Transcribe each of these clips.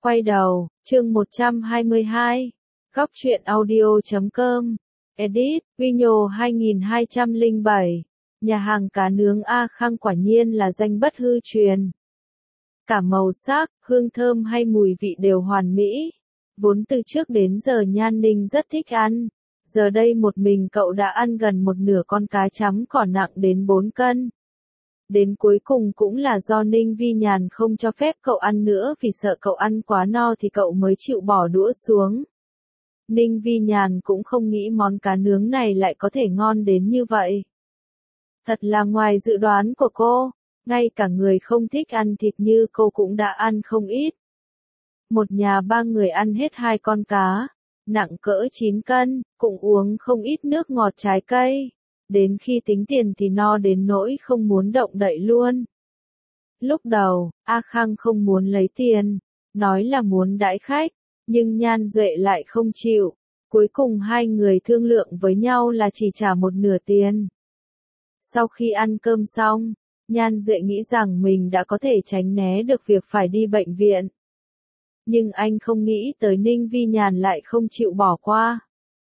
Quay đầu, chương 122. Góc truyện audio.com. Edit, Vino 2207. Nhà hàng cá nướng A Khang quả nhiên là danh bất hư truyền. Cả màu sắc, hương thơm hay mùi vị đều hoàn mỹ. Vốn từ trước đến giờ Nhan Ninh rất thích ăn. Giờ đây một mình cậu đã ăn gần một nửa con cá chấm cỏ nặng đến 4 cân. Đến cuối cùng cũng là do Ninh Vi Nhàn không cho phép cậu ăn nữa vì sợ cậu ăn quá no thì cậu mới chịu bỏ đũa xuống. Ninh Vi Nhàn cũng không nghĩ món cá nướng này lại có thể ngon đến như vậy. Thật là ngoài dự đoán của cô, ngay cả người không thích ăn thịt như cô cũng đã ăn không ít. Một nhà 3 người ăn hết 2 con cá, nặng cỡ 9 cân, cũng uống không ít nước ngọt trái cây. Đến khi tính tiền thì no đến nỗi không muốn động đậy luôn. Lúc đầu, A Khang không muốn lấy tiền, nói là muốn đãi khách, nhưng Nhan Duệ lại không chịu. Cuối cùng hai người thương lượng với nhau là chỉ trả một nửa tiền. Sau khi ăn cơm xong, Nhan Duệ nghĩ rằng mình đã có thể tránh né được việc phải đi bệnh viện. Nhưng anh không nghĩ tới Ninh Vi Nhàn lại không chịu bỏ qua.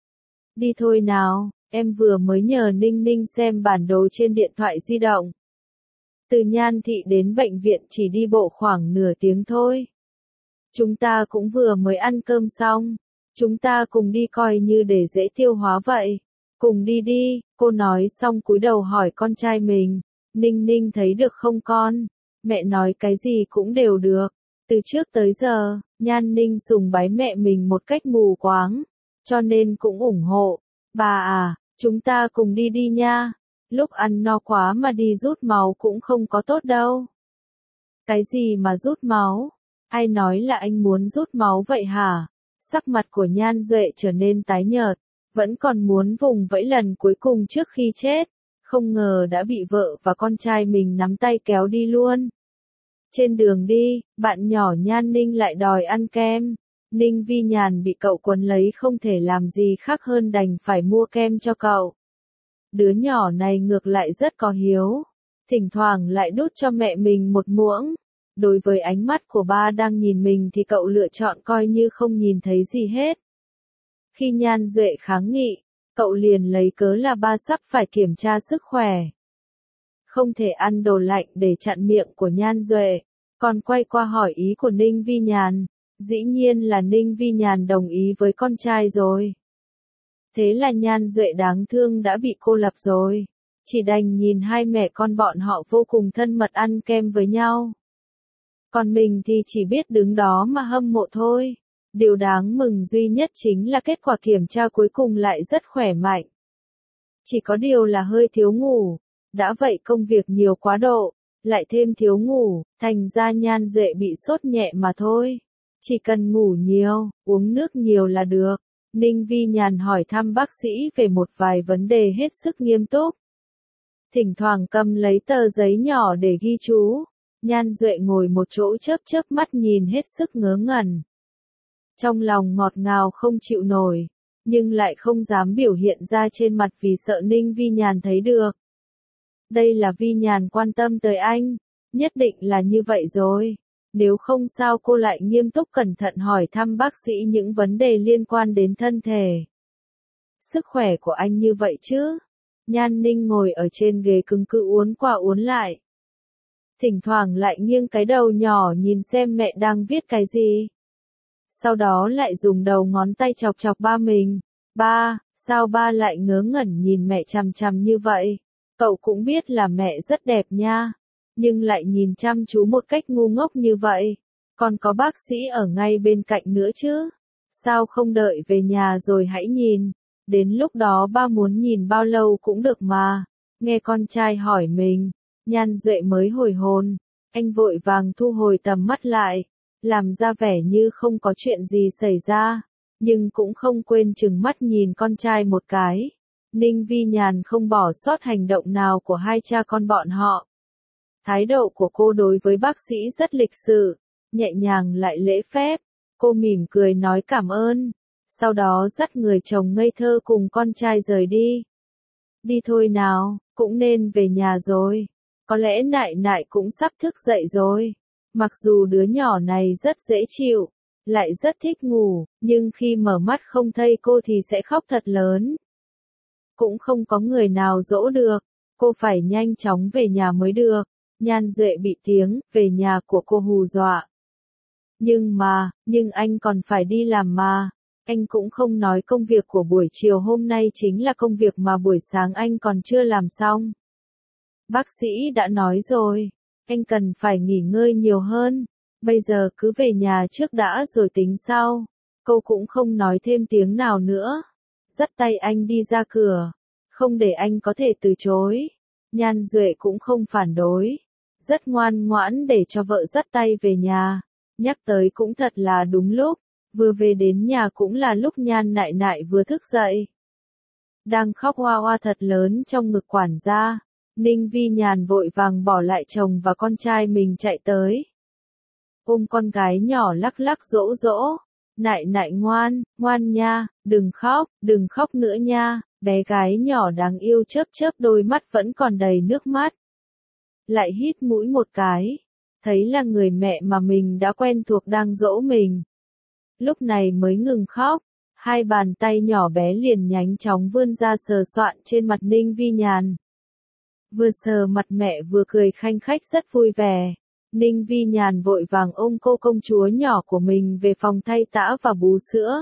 Đi thôi nào. Em vừa mới nhờ Ninh Ninh xem bản đồ trên điện thoại di động. Từ Nhan Thị đến bệnh viện chỉ đi bộ khoảng nửa tiếng thôi. Chúng ta cũng vừa mới ăn cơm xong. Chúng ta cùng đi coi như để dễ tiêu hóa vậy. Cùng đi đi, cô nói xong cúi đầu hỏi con trai mình. Ninh Ninh thấy được không con? Mẹ nói cái gì cũng đều được. Từ trước tới giờ, Nhan Ninh sùng bái mẹ mình một cách mù quáng. Cho nên cũng ủng hộ. Bà à, chúng ta cùng đi đi nha. Lúc ăn no quá mà đi rút máu cũng không có tốt đâu. Cái gì mà rút máu? Ai nói là anh muốn rút máu vậy hả? Sắc mặt của Nhan Duệ trở nên tái nhợt, vẫn còn muốn vùng vẫy lần cuối cùng trước khi chết. Không ngờ đã bị vợ và con trai mình nắm tay kéo đi luôn. Trên đường đi, bạn nhỏ Nhan Ninh lại đòi ăn kem. Ninh Vi Nhàn bị cậu quấn lấy không thể làm gì khác hơn đành phải mua kem cho cậu. Đứa nhỏ này ngược lại rất có hiếu. Thỉnh thoảng lại đút cho mẹ mình một muỗng. Đối với ánh mắt của ba đang nhìn mình thì cậu lựa chọn coi như không nhìn thấy gì hết. Khi Nhan Duệ kháng nghị, cậu liền lấy cớ là ba sắp phải kiểm tra sức khỏe. Không thể ăn đồ lạnh để chặn miệng của Nhan Duệ, còn quay qua hỏi ý của Ninh Vi Nhàn. Dĩ nhiên là Ninh Vi Nhàn đồng ý với con trai rồi. Thế là Nhan Duệ đáng thương đã bị cô lập rồi. Chỉ đành nhìn hai mẹ con bọn họ vô cùng thân mật ăn kem với nhau. Còn mình thì chỉ biết đứng đó mà hâm mộ thôi. Điều đáng mừng duy nhất chính là kết quả kiểm tra cuối cùng lại rất khỏe mạnh. Chỉ có điều là hơi thiếu ngủ. Đã vậy công việc nhiều quá độ, lại thêm thiếu ngủ, thành ra Nhan Duệ bị sốt nhẹ mà thôi. Chỉ cần ngủ nhiều, uống nước nhiều là được. Ninh Vi Nhàn hỏi thăm bác sĩ về một vài vấn đề hết sức nghiêm túc. Thỉnh thoảng cầm lấy tờ giấy nhỏ để ghi chú. Nhan Duệ ngồi một chỗ chớp mắt nhìn hết sức ngớ ngẩn. Trong lòng ngọt ngào không chịu nổi, nhưng lại không dám biểu hiện ra trên mặt vì sợ Ninh Vi Nhàn thấy được. Đây là Vi Nhàn quan tâm tới anh, nhất định là như vậy rồi. Nếu không sao cô lại nghiêm túc cẩn thận hỏi thăm bác sĩ những vấn đề liên quan đến thân thể. Sức khỏe của anh như vậy chứ? Nhan Ninh ngồi ở trên ghế cứng cự uốn qua uốn lại. Thỉnh thoảng lại nghiêng cái đầu nhỏ nhìn xem mẹ đang viết cái gì. Sau đó lại dùng đầu ngón tay chọc chọc ba mình. Ba, sao ba lại ngớ ngẩn nhìn mẹ chằm chằm như vậy? Cậu cũng biết là mẹ rất đẹp nha. Nhưng lại nhìn chăm chú một cách ngu ngốc như vậy. Còn có bác sĩ ở ngay bên cạnh nữa chứ. Sao không đợi về nhà rồi hãy nhìn. Đến lúc đó ba muốn nhìn bao lâu cũng được mà. Nghe con trai hỏi mình, Nhan Duệ mới hồi hồn. Anh vội vàng thu hồi tầm mắt lại, làm ra vẻ như không có chuyện gì xảy ra. Nhưng cũng không quên chừng mắt nhìn con trai một cái. Ninh Vi Nhàn không bỏ sót hành động nào của hai cha con bọn họ. Thái độ của cô đối với bác sĩ rất lịch sự, nhẹ nhàng lại lễ phép. Cô mỉm cười nói cảm ơn, sau đó dắt người chồng ngây thơ cùng con trai rời đi. Đi thôi nào, cũng nên về nhà rồi. Có lẽ nại nại cũng sắp thức dậy rồi. Mặc dù đứa nhỏ này rất dễ chịu, lại rất thích ngủ, nhưng khi mở mắt không thấy cô thì sẽ khóc thật lớn. Cũng không có người nào dỗ được, cô phải nhanh chóng về nhà mới được. Nhan Duệ bị tiếng về nhà của cô hù dọa. Nhưng anh còn phải đi làm mà. Anh cũng không nói công việc của buổi chiều hôm nay chính là công việc mà buổi sáng anh còn chưa làm xong. Bác sĩ đã nói rồi, anh cần phải nghỉ ngơi nhiều hơn. Bây giờ cứ về nhà trước đã rồi tính sau. Cô cũng không nói thêm tiếng nào nữa. Dắt tay anh đi ra cửa. Không để anh có thể từ chối. Nhan Duệ cũng không phản đối. Rất ngoan ngoãn để cho vợ dắt tay về nhà. Nhắc tới cũng thật là đúng lúc. Vừa về đến nhà cũng là lúc Nhan Nại Nại vừa thức dậy. Đang khóc hoa hoa thật lớn trong ngực quản gia. Ninh Vi Nhàn vội vàng bỏ lại chồng và con trai mình chạy tới. Ôm con gái nhỏ lắc lắc dỗ dỗ. Nại Nại ngoan, ngoan nha, đừng khóc nữa nha. Bé gái nhỏ đáng yêu chớp chớp đôi mắt vẫn còn đầy nước mắt. Lại hít mũi một cái. Thấy là người mẹ mà mình đã quen thuộc đang dỗ mình. Lúc này mới ngừng khóc. Hai bàn tay nhỏ bé liền nhanh chóng vươn ra sờ soạn trên mặt Ninh Vi Nhàn. Vừa sờ mặt mẹ vừa cười khanh khách rất vui vẻ. Ninh Vi Nhàn vội vàng ôm cô công chúa nhỏ của mình về phòng thay tã và bú sữa.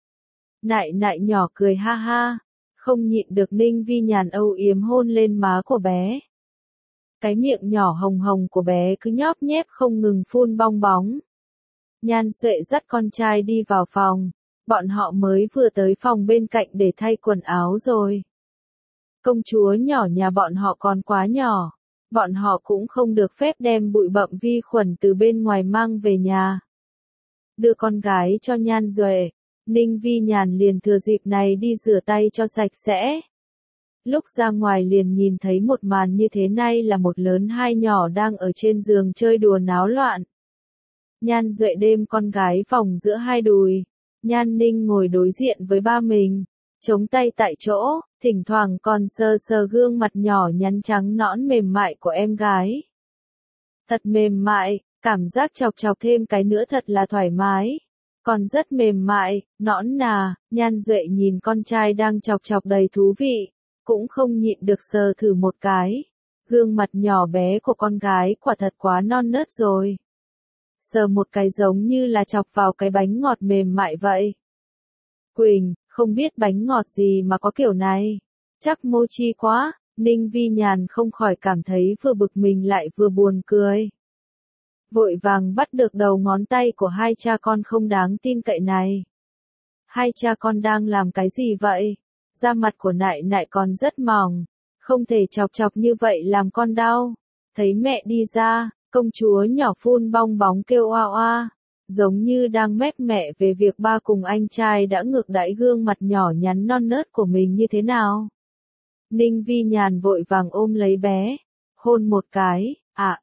Nại Nại nhỏ cười ha ha. Không nhịn được Ninh Vi Nhàn âu yếm hôn lên má của bé. Cái miệng nhỏ hồng hồng của bé cứ nhóp nhép không ngừng phun bong bóng. Nhan Duệ dắt con trai đi vào phòng. Bọn họ mới vừa tới phòng bên cạnh để thay quần áo rồi. Công chúa nhỏ nhà bọn họ còn quá nhỏ. Bọn họ cũng không được phép đem bụi bặm vi khuẩn từ bên ngoài mang về nhà. Đưa con gái cho Nhan Duệ. Ninh Vi Nhàn liền thừa dịp này đi rửa tay cho sạch sẽ. Lúc ra ngoài liền nhìn thấy một màn như thế này là một lớn hai nhỏ đang ở trên giường chơi đùa náo loạn. Nhan Duệ đêm con gái vòng giữa hai đùi. Nhan Ninh ngồi đối diện với ba mình, chống tay tại chỗ, thỉnh thoảng còn sờ sờ gương mặt nhỏ nhắn trắng nõn mềm mại của em gái. Thật mềm mại, cảm giác chọc chọc thêm cái nữa thật là thoải mái. Còn rất mềm mại, nõn nà. Nhan Duệ nhìn con trai đang chọc chọc đầy thú vị, cũng không nhịn được sờ thử một cái. Gương mặt nhỏ bé của con gái quả thật quá non nớt rồi. Sờ một cái giống như là chọc vào cái bánh ngọt mềm mại vậy. Quỳnh, không biết bánh ngọt gì mà có kiểu này. Chắc mochi quá. Ninh Vi Nhàn không khỏi cảm thấy vừa bực mình lại vừa buồn cười. Vội vàng bắt được đầu ngón tay của hai cha con không đáng tin cậy này. Hai cha con đang làm cái gì vậy? Da mặt của Nại Nại còn rất mỏng. Không thể chọc chọc như vậy làm con đau. Thấy mẹ đi ra, công chúa nhỏ phun bong bóng kêu oa oa. Giống như đang mách mẹ về việc ba cùng anh trai đã ngược đãi gương mặt nhỏ nhắn non nớt của mình như thế nào. Ninh Vi Nhàn vội vàng ôm lấy bé. Hôn một cái.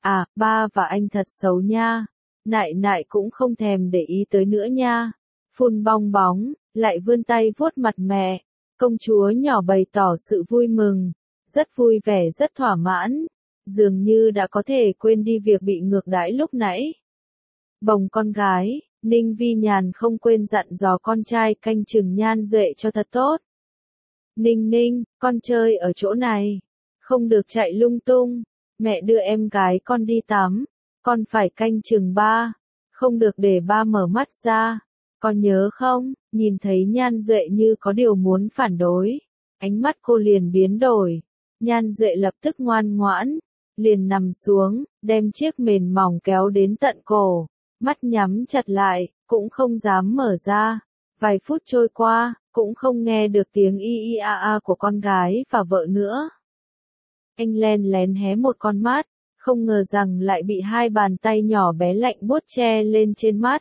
Ba và anh thật xấu nha. Nại Nại cũng không thèm để ý tới nữa nha. Phun bong bóng, lại vươn tay vuốt mặt mẹ. Công chúa nhỏ bày tỏ sự vui mừng. Rất vui vẻ rất thỏa mãn. Dường như đã có thể quên đi việc bị ngược đãi lúc nãy. Bồng con gái, Ninh Vi Nhàn không quên dặn dò con trai canh chừng Nhan Duệ cho thật tốt. Ninh Ninh, con chơi ở chỗ này. Không được chạy lung tung. Mẹ đưa em gái con đi tắm. Con phải canh chừng ba. Không được để ba mở mắt ra. Con nhớ không? Nhìn thấy Nhan Duệ như có điều muốn phản đối. Ánh mắt cô liền biến đổi. Nhan Duệ lập tức ngoan ngoãn. Liền nằm xuống, đem chiếc mền mỏng kéo đến tận cổ. Mắt nhắm chặt lại, cũng không dám mở ra. Vài phút trôi qua, cũng không nghe được tiếng y y a a của con gái và vợ nữa. Anh len lén hé một con mắt, không ngờ rằng lại bị hai bàn tay nhỏ bé lạnh buốt che lên trên mắt.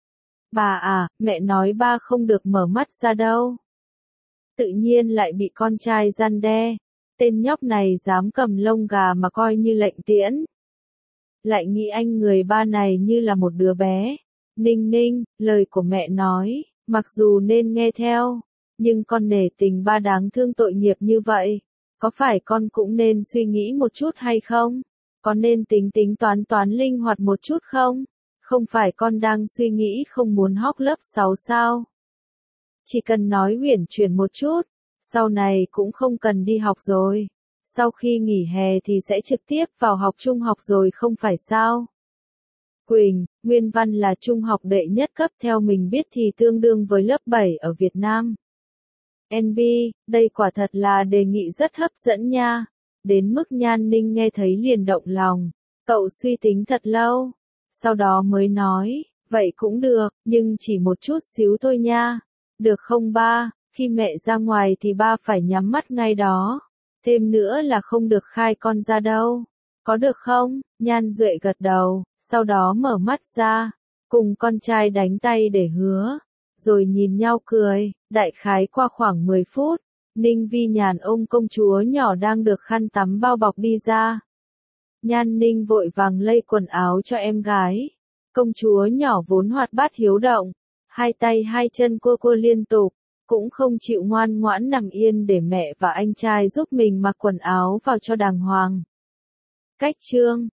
Bà à, mẹ nói ba không được mở mắt ra đâu. Tự nhiên lại bị con trai răn đe. Tên nhóc này dám cầm lông gà mà coi như lệnh tiễn. Lại nghĩ anh người ba này như là một đứa bé. Ninh Ninh, lời của mẹ nói, mặc dù nên nghe theo, nhưng con nể tình ba đáng thương tội nghiệp như vậy. Có phải con cũng nên suy nghĩ một chút hay không? Có nên tính toán linh hoạt một chút không? Không phải con đang suy nghĩ không muốn học lớp 6 sao? Chỉ cần nói uyển chuyển một chút, sau này cũng không cần đi học rồi. Sau khi nghỉ hè thì sẽ trực tiếp vào học trung học rồi không phải sao? Quỳnh, Nguyên văn là trung học đệ nhất cấp theo mình biết thì tương đương với lớp 7 ở Việt Nam. NB, đây quả thật là đề nghị rất hấp dẫn nha. Đến mức Nhan Ninh nghe thấy liền động lòng. Cậu suy tính thật lâu. Sau đó mới nói, vậy cũng được, nhưng chỉ một chút xíu thôi nha. Được không ba, khi mẹ ra ngoài thì ba phải nhắm mắt ngay đó. Thêm nữa là không được khai con ra đâu. Có được không? Nhan Duệ gật đầu, sau đó mở mắt ra, cùng con trai đánh tay để hứa. Rồi nhìn nhau cười, đại khái qua khoảng 10 phút, Ninh Vi Nhàn ôm công chúa nhỏ đang được khăn tắm bao bọc đi ra. Nhan Ninh vội vàng lây quần áo cho em gái. Công chúa nhỏ vốn hoạt bát hiếu động, hai tay hai chân cua cua liên tục, cũng không chịu ngoan ngoãn nằm yên để mẹ và anh trai giúp mình mặc quần áo vào cho đàng hoàng. Cách chương